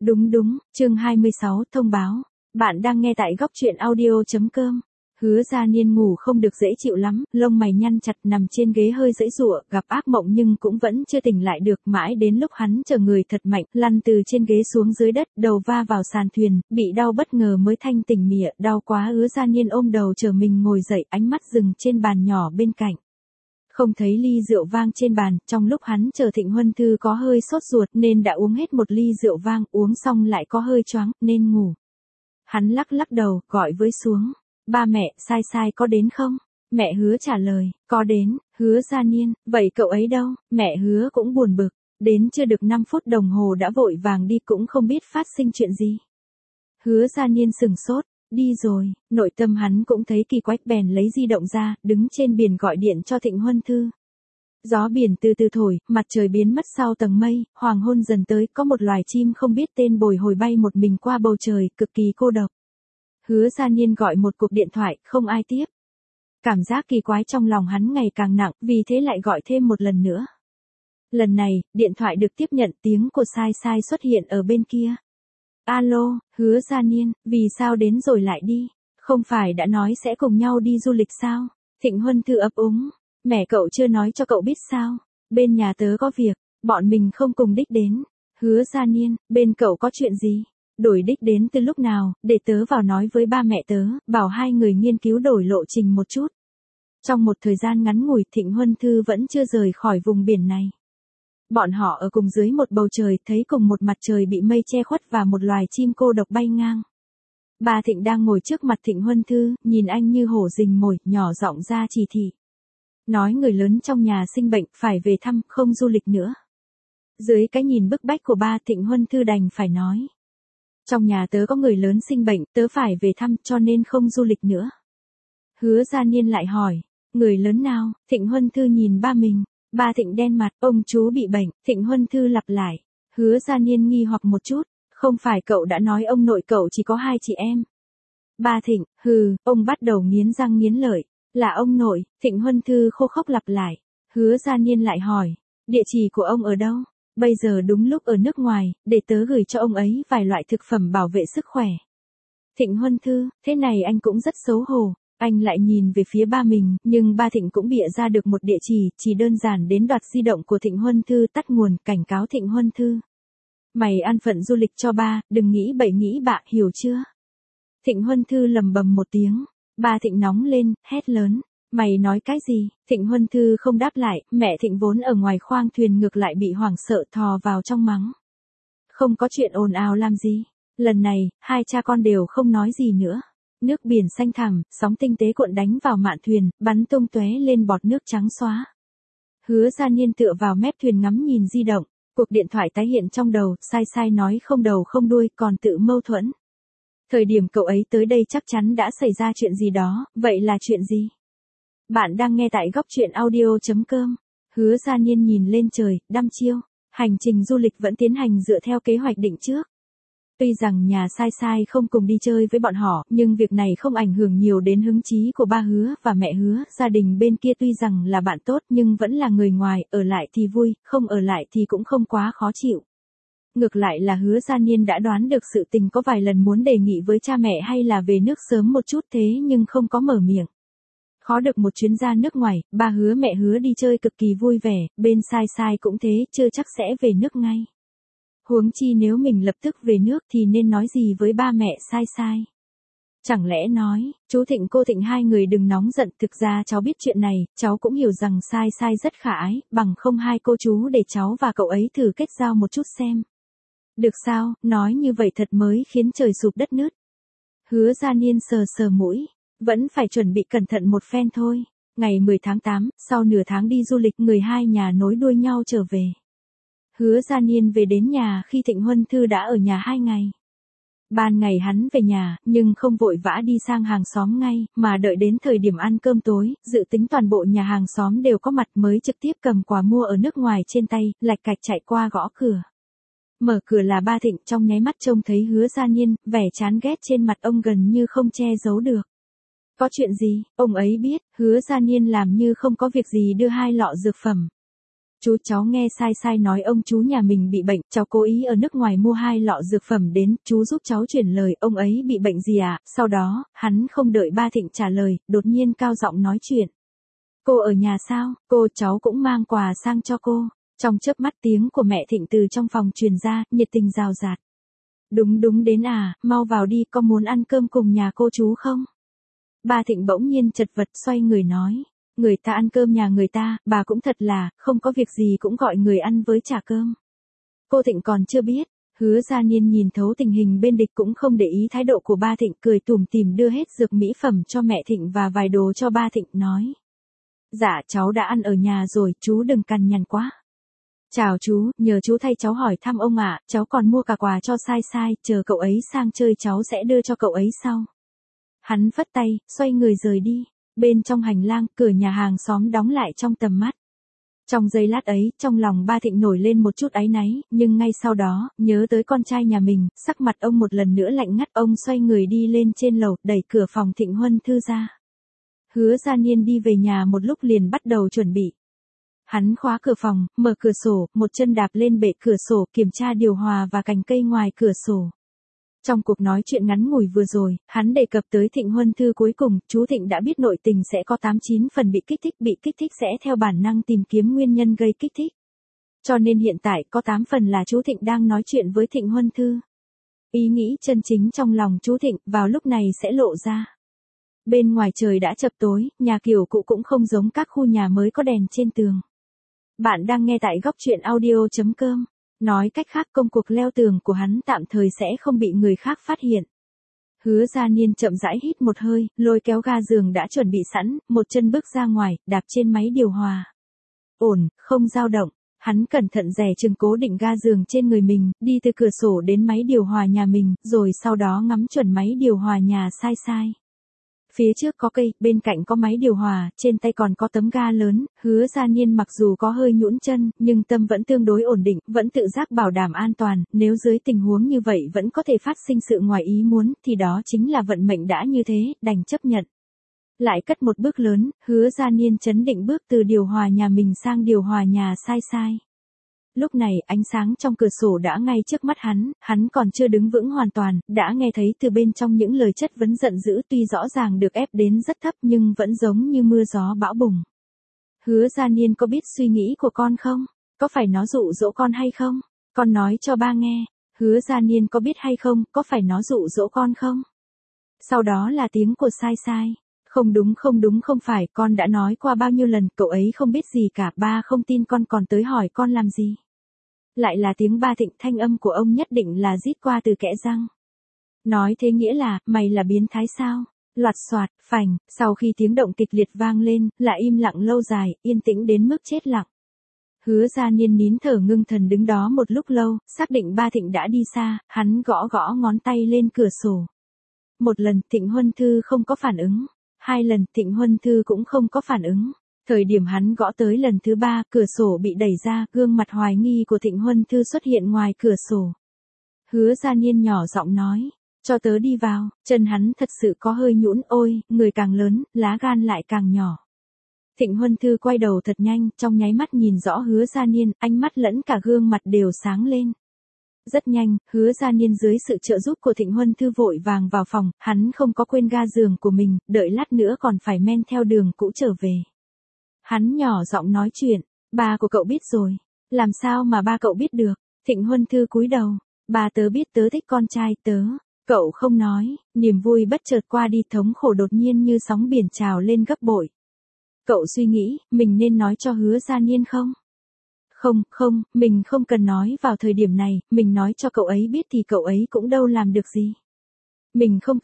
Đúng, chương 26, thông báo. Bạn đang nghe tại góc truyện audio.com. Hứa Gia Niên ngủ không được dễ chịu lắm, lông mày nhăn chặt nằm trên ghế hơi giãy giụa, gặp ác mộng nhưng cũng vẫn chưa tỉnh lại được, mãi đến lúc hắn chờ người thật mạnh, lăn từ trên ghế xuống dưới đất, đầu va vào sàn thuyền, bị đau bất ngờ mới thanh tỉnh mịa, đau quá. Hứa Gia Niên ôm đầu chờ mình ngồi dậy, ánh mắt dừng trên bàn nhỏ bên cạnh. Không thấy ly rượu vang trên bàn, trong lúc hắn chờ Thịnh Huân Thư có hơi sốt ruột nên đã uống hết một ly rượu vang, uống xong lại có hơi choáng, nên ngủ. Hắn lắc đầu, gọi với xuống. Ba mẹ, sai có đến không? Mẹ Hứa trả lời, có đến. Hứa Gia Niên, vậy cậu ấy đâu? Mẹ Hứa cũng buồn bực, đến chưa được 5 phút đồng hồ đã vội vàng đi, cũng không biết phát sinh chuyện gì. Hứa Gia Niên sừng sốt. Đi rồi. Nội tâm hắn cũng thấy kỳ quái, bèn lấy di động ra, đứng trên biển gọi điện cho Thịnh Huân Thư. Gió biển từ từ thổi, mặt trời biến mất sau tầng mây, hoàng hôn dần tới, có một loài chim không biết tên bồi hồi bay một mình qua bầu trời, cực kỳ cô độc. Hứa Gia Niên gọi một cuộc điện thoại, không ai tiếp. Cảm giác kỳ quái trong lòng hắn ngày càng nặng, vì thế lại gọi thêm một lần nữa. Lần này, điện thoại được tiếp nhận, tiếng của Sai xuất hiện ở bên kia. Alo, Hứa Gia Niên, vì sao đến rồi lại đi? Không phải đã nói sẽ cùng nhau đi du lịch sao? Thịnh Huân Thư ấp úng. Mẹ cậu chưa nói cho cậu biết sao? Bên nhà tớ có việc, bọn mình không cùng đích đến. Hứa Gia Niên, bên cậu có chuyện gì? Đổi đích đến từ lúc nào, để tớ vào nói với ba mẹ tớ, bảo hai người nghiên cứu đổi lộ trình một chút. Trong một thời gian ngắn ngủi, Thịnh Huân Thư vẫn chưa rời khỏi vùng biển này. Bọn họ ở cùng dưới một bầu trời, thấy cùng một mặt trời bị mây che khuất và một loài chim cô độc bay ngang. Bà Thịnh đang ngồi trước mặt Thịnh Huân Thư, nhìn anh như hổ rình mồi, nhỏ giọng ra chỉ thị. Nói người lớn trong nhà sinh bệnh, phải về thăm, không du lịch nữa. Dưới cái nhìn bức bách của ba, Thịnh Huân Thư đành phải nói. Trong nhà tớ có người lớn sinh bệnh, tớ phải về thăm, cho nên không du lịch nữa. Hứa Gia Niên lại hỏi, người lớn nào? Thịnh Huân Thư nhìn ba mình. Ba Thịnh đen mặt, ông chú bị bệnh. Thịnh Huân Thư lặp lại. Hứa Gia Niên nghi hoặc một chút, không phải cậu đã nói ông nội cậu chỉ có 2 chị em? Ba Thịnh, ông bắt đầu nghiến răng nghiến lợi. Là ông nội. Thịnh Huân Thư khô khốc lặp lại. Hứa Gia Niên lại hỏi, địa chỉ của ông ở đâu? Bây giờ đúng lúc ở nước ngoài, để tớ gửi cho ông ấy vài loại thực phẩm bảo vệ sức khỏe. Thịnh Huân Thư, thế này anh cũng rất xấu hổ. Anh lại nhìn về phía ba mình, nhưng ba Thịnh cũng bịa ra được một địa chỉ đơn giản đến đoạt di động của Thịnh Huân Thư, tắt nguồn, cảnh cáo Thịnh Huân Thư. Mày an phận du lịch cho ba, đừng nghĩ bậy nghĩ bạ, hiểu chưa? Thịnh Huân Thư lầm bầm một tiếng. Ba Thịnh nóng lên, hét lớn. Mày nói cái gì? Thịnh Huân Thư không đáp lại, mẹ Thịnh vốn ở ngoài khoang thuyền ngược lại bị hoảng sợ thò vào trong mắng. Không có chuyện ồn ào làm gì. Lần này, hai cha con đều không nói gì nữa. Nước biển xanh thẳm, sóng tinh tế cuộn đánh vào mạn thuyền, bắn tung tóe lên bọt nước trắng xóa. Hứa Gia Niên tựa vào mép thuyền ngắm nhìn di động, cuộc điện thoại tái hiện trong đầu, Sai nói không đầu không đuôi, còn tự mâu thuẫn. Thời điểm cậu ấy tới đây chắc chắn đã xảy ra chuyện gì đó, vậy là chuyện gì? Bạn đang nghe tại góc truyện audio.com. Hứa Gia Niên nhìn lên trời, đăm chiêu. Hành trình du lịch vẫn tiến hành dựa theo kế hoạch định trước. Tuy rằng nhà Sai không cùng đi chơi với bọn họ, nhưng việc này không ảnh hưởng nhiều đến hứng chí của ba Hứa và mẹ Hứa. Gia đình bên kia tuy rằng là bạn tốt nhưng vẫn là người ngoài, ở lại thì vui, không ở lại thì cũng không quá khó chịu. Ngược lại là Hứa Gia Niên đã đoán được sự tình, có vài lần muốn đề nghị với cha mẹ hay là về nước sớm một chút, thế nhưng không có mở miệng. Khó được một chuyến ra nước ngoài, ba Hứa mẹ Hứa đi chơi cực kỳ vui vẻ, bên Sai cũng thế, chưa chắc sẽ về nước ngay. Huống chi nếu mình lập tức về nước thì nên nói gì với ba mẹ Sai. Chẳng lẽ nói, chú Thịnh cô Thịnh hai người đừng nóng giận, thực ra cháu biết chuyện này, cháu cũng hiểu rằng Sai rất khả ái, bằng không hai cô chú để cháu và cậu ấy thử kết giao một chút xem. Được sao, nói như vậy thật mới khiến trời sụp đất nứt. Hứa Gia Niên sờ mũi, vẫn phải chuẩn bị cẩn thận một phen thôi. Ngày 10 tháng 8, sau nửa tháng đi du lịch, người hai nhà nối đuôi nhau trở về. Hứa Gia Niên về đến nhà khi Thịnh Huân Thư đã ở nhà 2 ngày. Ban ngày hắn về nhà, nhưng không vội vã đi sang hàng xóm ngay, mà đợi đến thời điểm ăn cơm tối, dự tính toàn bộ nhà hàng xóm đều có mặt mới trực tiếp cầm quà mua ở nước ngoài trên tay, lạch cạch chạy qua gõ cửa. Mở cửa là ba Thịnh, trong nháy mắt trông thấy Hứa Gia Niên, vẻ chán ghét trên mặt ông gần như không che giấu được. Có chuyện gì? Ông ấy biết, Hứa Gia Niên làm như không có việc gì đưa 2 lọ dược phẩm. Chú cháu nghe sai sai nói ông chú nhà mình bị bệnh, cháu cố ý ở nước ngoài mua 2 lọ dược phẩm đến, chú giúp cháu chuyển lời, ông ấy bị bệnh gì à? Sau đó, hắn không đợi ba Thịnh trả lời, đột nhiên cao giọng nói chuyện. Cô ở nhà sao? Cô cháu cũng mang quà sang cho cô. Trong chớp mắt tiếng của mẹ Thịnh từ trong phòng truyền ra, nhiệt tình rào rạt. Đúng đúng đến à, mau vào đi, có muốn ăn cơm cùng nhà cô chú không? Ba Thịnh bỗng nhiên chật vật xoay người nói. Người ta ăn cơm nhà người ta, bà cũng thật là, không có việc gì cũng gọi người ăn với trả cơm. Cô Thịnh còn chưa biết, Hứa Gia Niên nhìn thấu tình hình bên địch cũng không để ý thái độ của ba Thịnh, cười tủm tỉm đưa hết dược mỹ phẩm cho mẹ Thịnh và vài đồ cho ba Thịnh, nói. Dạ cháu đã ăn ở nhà rồi, chú đừng cằn nhằn quá. Chào chú, nhờ chú thay cháu hỏi thăm ông ạ, cháu còn mua cả quà cho sai sai, chờ cậu ấy sang chơi cháu sẽ đưa cho cậu ấy sau. Hắn phất tay, xoay người rời đi. Bên trong hành lang, cửa nhà hàng xóm đóng lại trong tầm mắt. Trong giây lát ấy, trong lòng ba Thịnh nổi lên một chút áy náy, nhưng ngay sau đó, nhớ tới con trai nhà mình, sắc mặt ông một lần nữa lạnh ngắt, ông xoay người đi lên trên lầu, đẩy cửa phòng Thịnh Huân Thư ra. Hứa Gia Niên đi về nhà một lúc liền bắt đầu chuẩn bị. Hắn khóa cửa phòng, mở cửa sổ, một chân đạp lên bệ cửa sổ, kiểm tra điều hòa và cành cây ngoài cửa sổ. Trong cuộc nói chuyện ngắn ngủi vừa rồi, hắn đề cập tới Thịnh Huân Thư cuối cùng, chú Thịnh đã biết nội tình sẽ có 89 phần bị kích thích sẽ theo bản năng tìm kiếm nguyên nhân gây kích thích. Cho nên hiện tại có 8 phần là chú Thịnh đang nói chuyện với Thịnh Huân Thư. Ý nghĩ chân chính trong lòng chú Thịnh vào lúc này sẽ lộ ra. Bên ngoài trời đã chập tối, nhà kiểu cụ cũng không giống các khu nhà mới có đèn trên tường. Bạn đang nghe tại góc truyện audio.com. Nói cách khác công cuộc leo tường của hắn tạm thời sẽ không bị người khác phát hiện. Hứa Gia Niên chậm rãi hít một hơi, lôi kéo ga giường đã chuẩn bị sẵn, một chân bước ra ngoài, đạp trên máy điều hòa. Ổn, không dao động. Hắn cẩn thận dè chừng cố định ga giường trên người mình, đi từ cửa sổ đến máy điều hòa nhà mình, rồi sau đó ngắm chuẩn máy điều hòa nhà sai sai. Phía trước có cây, bên cạnh có máy điều hòa, trên tay còn có tấm ga lớn, Hứa Gia Niên mặc dù có hơi nhũn chân, nhưng tâm vẫn tương đối ổn định, vẫn tự giác bảo đảm an toàn, nếu dưới tình huống như vậy vẫn có thể phát sinh sự ngoài ý muốn, thì đó chính là vận mệnh đã như thế, đành chấp nhận. Lại cất một bước lớn, Hứa Gia Niên chấn định bước từ điều hòa nhà mình sang điều hòa nhà sai sai. Lúc này, ánh sáng trong cửa sổ đã ngay trước mắt hắn còn chưa đứng vững hoàn toàn, đã nghe thấy từ bên trong những lời chất vấn giận dữ tuy rõ ràng được ép đến rất thấp nhưng vẫn giống như mưa gió bão bùng. Hứa Gia Niên có biết suy nghĩ của con không? Có phải nó dụ dỗ con hay không? Con nói cho ba nghe. Hứa Gia Niên có biết hay không, có phải nó dụ dỗ con không? Sau đó là tiếng của sai sai. Không đúng không phải, con đã nói qua bao nhiêu lần, cậu ấy không biết gì cả, ba không tin con còn tới hỏi con làm gì. Lại là tiếng ba Thịnh, thanh âm của ông nhất định là rít qua từ kẽ răng. Nói thế nghĩa là, mày là biến thái sao? Loạt xoạt, phành, sau khi tiếng động kịch liệt vang lên, là im lặng lâu dài, yên tĩnh đến mức chết lặng. Hứa Gia Niên nín thở ngưng thần đứng đó một lúc lâu, xác định ba Thịnh đã đi xa, hắn gõ gõ ngón tay lên cửa sổ. Một lần Thịnh Huân Thư không có phản ứng. 2 lần Thịnh Huân Thư cũng không có phản ứng. Thời điểm hắn gõ tới lần thứ 3, cửa sổ bị đẩy ra, gương mặt hoài nghi của Thịnh Huân Thư xuất hiện ngoài cửa sổ. Hứa Gia Niên nhỏ giọng nói, cho tớ đi vào, chân hắn thật sự có hơi nhũn, ôi, người càng lớn, lá gan lại càng nhỏ. Thịnh Huân Thư quay đầu thật nhanh, trong nháy mắt nhìn rõ Hứa Gia Niên, ánh mắt lẫn cả gương mặt đều sáng lên. Rất nhanh, Hứa Gia Niên dưới sự trợ giúp của Thịnh Huân Thư vội vàng vào phòng, hắn không có quên ga giường của mình, đợi lát nữa còn phải men theo đường cũ trở về. Hắn nhỏ giọng nói chuyện, ba của cậu biết rồi. Làm sao mà ba cậu biết được? Thịnh Huân Thư cúi đầu, ba tớ biết tớ thích con trai tớ. Cậu không nói, niềm vui bất chợt qua đi, thống khổ đột nhiên như sóng biển trào lên gấp bội. Cậu suy nghĩ, mình nên nói cho Hứa Gia Niên không? Không, mình không cần nói vào thời điểm này, mình nói cho cậu ấy biết thì cậu ấy cũng đâu làm được gì. Mình không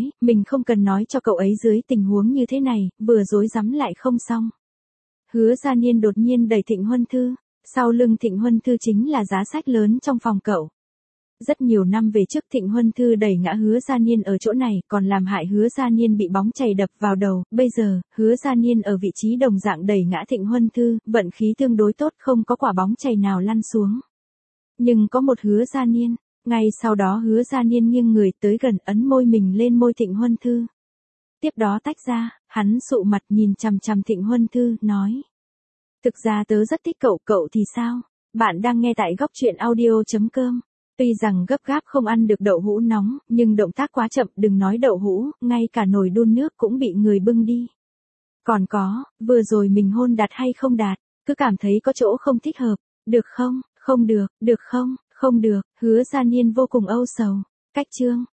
cần nói cho cậu ấy dưới tình huống như thế này, vừa rối rắm lại không xong. Hứa Gia Niên đột nhiên đẩy Thịnh Huân Thư, sau lưng Thịnh Huân Thư chính là giá sách lớn trong phòng cậu. Rất nhiều năm về trước Thịnh Huân Thư đẩy ngã Hứa Gia Niên ở chỗ này, còn làm hại Hứa Gia Niên bị bóng chày đập vào đầu, bây giờ, Hứa Gia Niên ở vị trí đồng dạng đẩy ngã Thịnh Huân Thư, vận khí tương đối tốt, không có quả bóng chày nào lăn xuống. Nhưng có một Hứa Gia Niên, ngay sau đó Hứa Gia Niên nghiêng người tới gần ấn môi mình lên môi Thịnh Huân Thư. Tiếp đó tách ra, hắn sụ mặt nhìn chằm chằm Thịnh Huân Thư, nói. Thực ra tớ rất thích cậu, cậu thì sao? Bạn đang nghe tại góc chuyện audio.com. Tuy rằng gấp gáp không ăn được đậu hũ nóng, nhưng động tác quá chậm, đừng nói đậu hũ, ngay cả nồi đun nước cũng bị người bưng đi. Còn có, vừa rồi mình hôn đạt hay không đạt, cứ cảm thấy có chỗ không thích hợp. Được không? Không được, được không? Không được. Hứa Gia Niên vô cùng âu sầu. Cách chương.